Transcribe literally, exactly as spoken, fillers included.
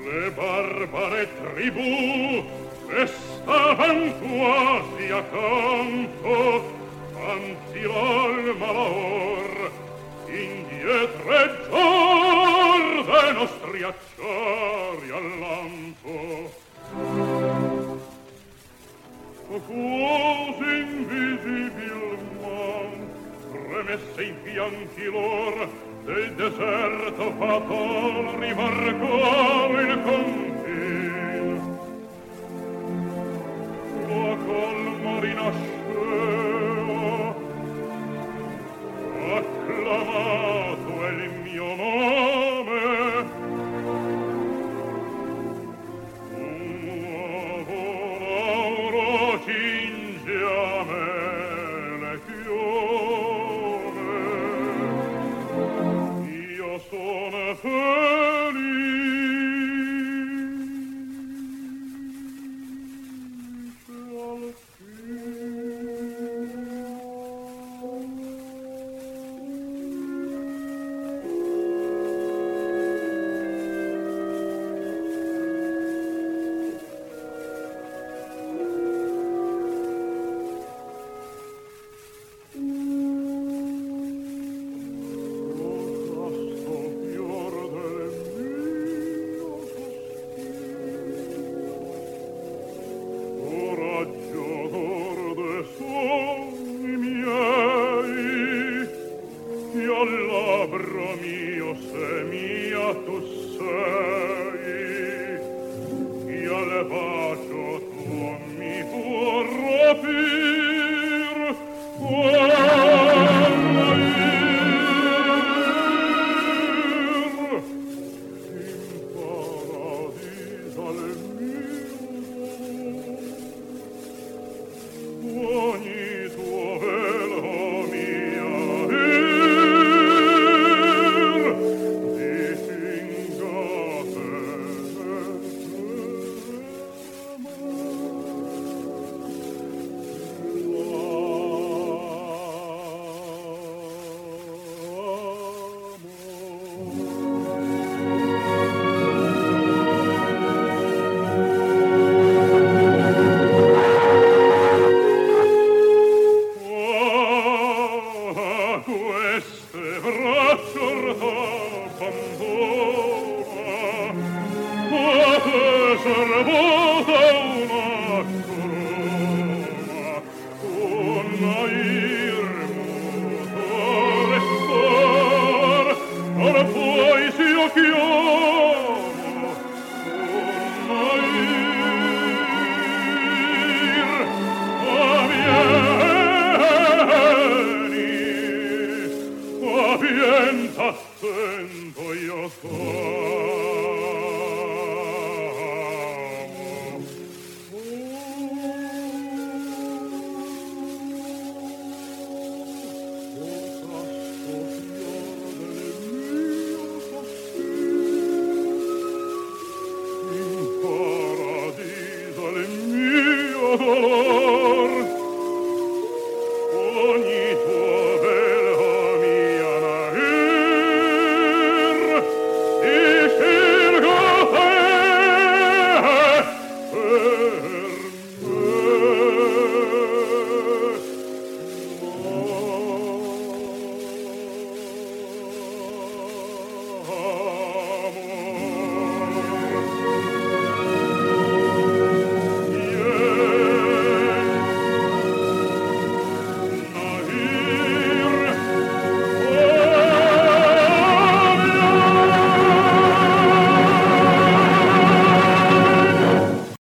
le barbare tribù che stavan quasi accanto, anzi l'alma l'or indietreggiar dei nostri acciari al lampo. Così invisibilmente premesse in fianchi lor del deserto fatal rimarcò il confin. La calma rinasceva, acclamato è il mio nome. Nuovo lauro cinge a me le chiome. Io sono felice al labbro mio se mia tu sei, io le bacio tuo mi può rapir, guarir in paradiso al mio ogni tuo velo mia t'attendo io in paradiso il mio dolore.